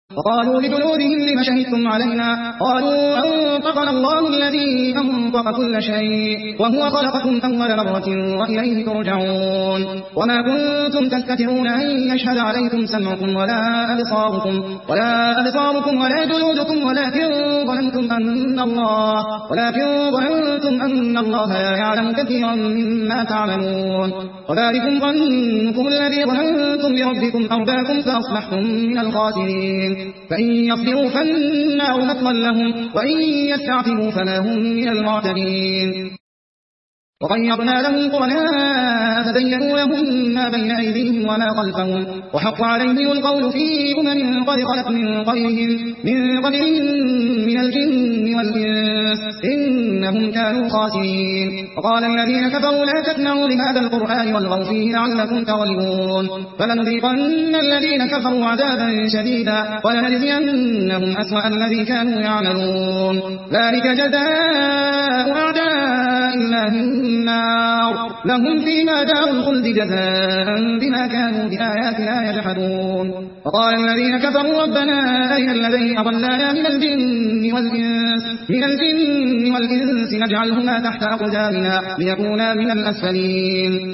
وقالوا لجلودهم لم شهدتم علينا قالوا أنطقنا الله الذي أنطق كل شيء وهو خلقكم أول مرة وإليه ترجعون وما كنتم تستترون أن يشهد عليكم سمعكم ولا أبصاركم ولا جلودكم ولكن ظننتم أن الله لا يعلم كثيرا مما تعملون وذلكم ظنكم الذي ظننتم بربكم أرداكم فأصبحتم من الخاسرين فإن يصبروا فالنار مثوى لهم وإن يستعتبوا فما هم من المعتدين وقيضنا لهم قرناء فزينوا لهم ما بين أيديهم وما خلفهم وحق عليهم القول في أمم قد خلت من قبلهم من الجن والإنس إنهم كانوا خاسرين وقال الذين كفروا لا تسمعوا لهذا القرآن والغوا فيه لعلكم تغلبون فلنذيقن الذين كفروا عذابا شديدا ولنجزينهم أسوأ الذي كانوا يعملون ذلك جزاء أعداء الله النار لهم فيما دار الخلد جزاء بما كانوا بآياتنا يجحدون وقال الذين كفروا ربنا أرنا الذين أضلانا من الجن والإنس نجعلهما تحت أقدامنا ليكونا من الأسفلين